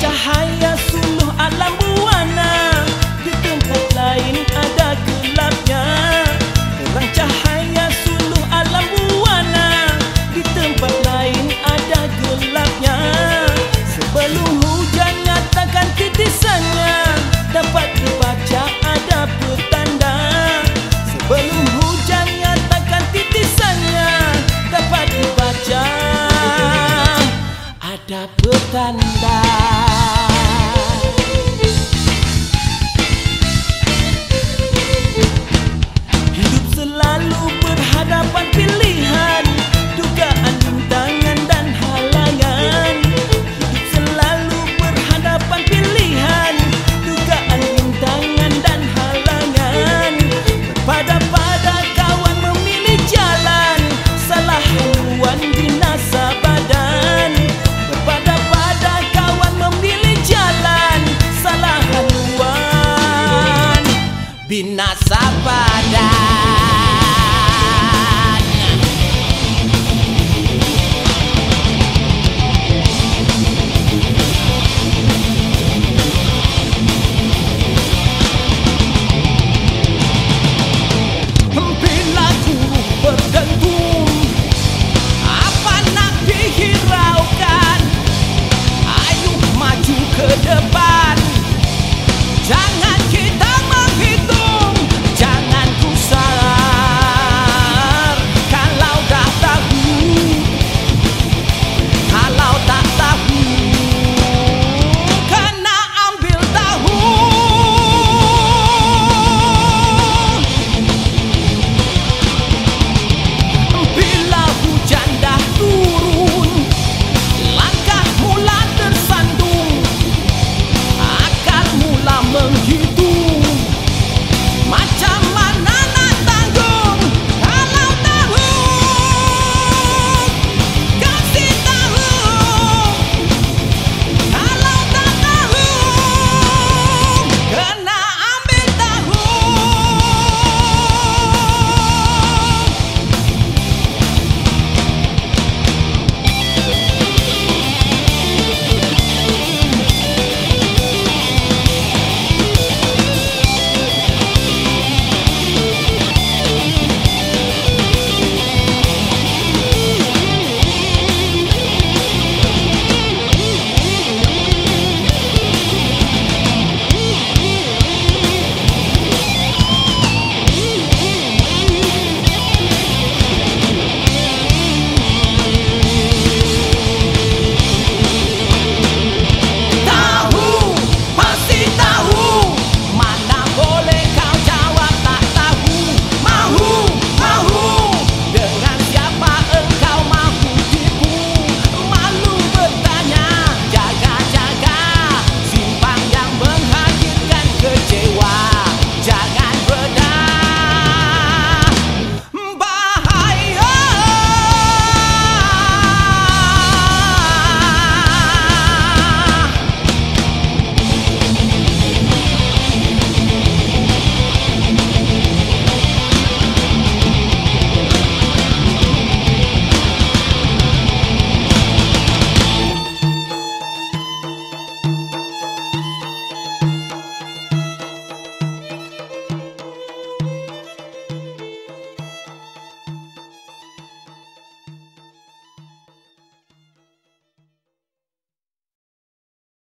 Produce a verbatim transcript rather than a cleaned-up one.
cahaya suluh alam buana, di tempat lain ada gelapnya. Terang cahaya suluh alam buana, di tempat lain ada gelapnya. Sebelum hujan nyatakan titisannya, dapat dibaca ada petanda. Sebelum hujan nyatakan titisannya, dapat dibaca ada petanda. Hidup selalu berhadapan pilihan, dugaan, rintangan dan halangan. Hidup selalu berhadapan pilihan, dugaan, rintangan dan halangan. Berpada-pada kawan memilih jalan, salah haluan binasa badan. Berpada-pada kawan memilih jalan, salah haluan binasa badan.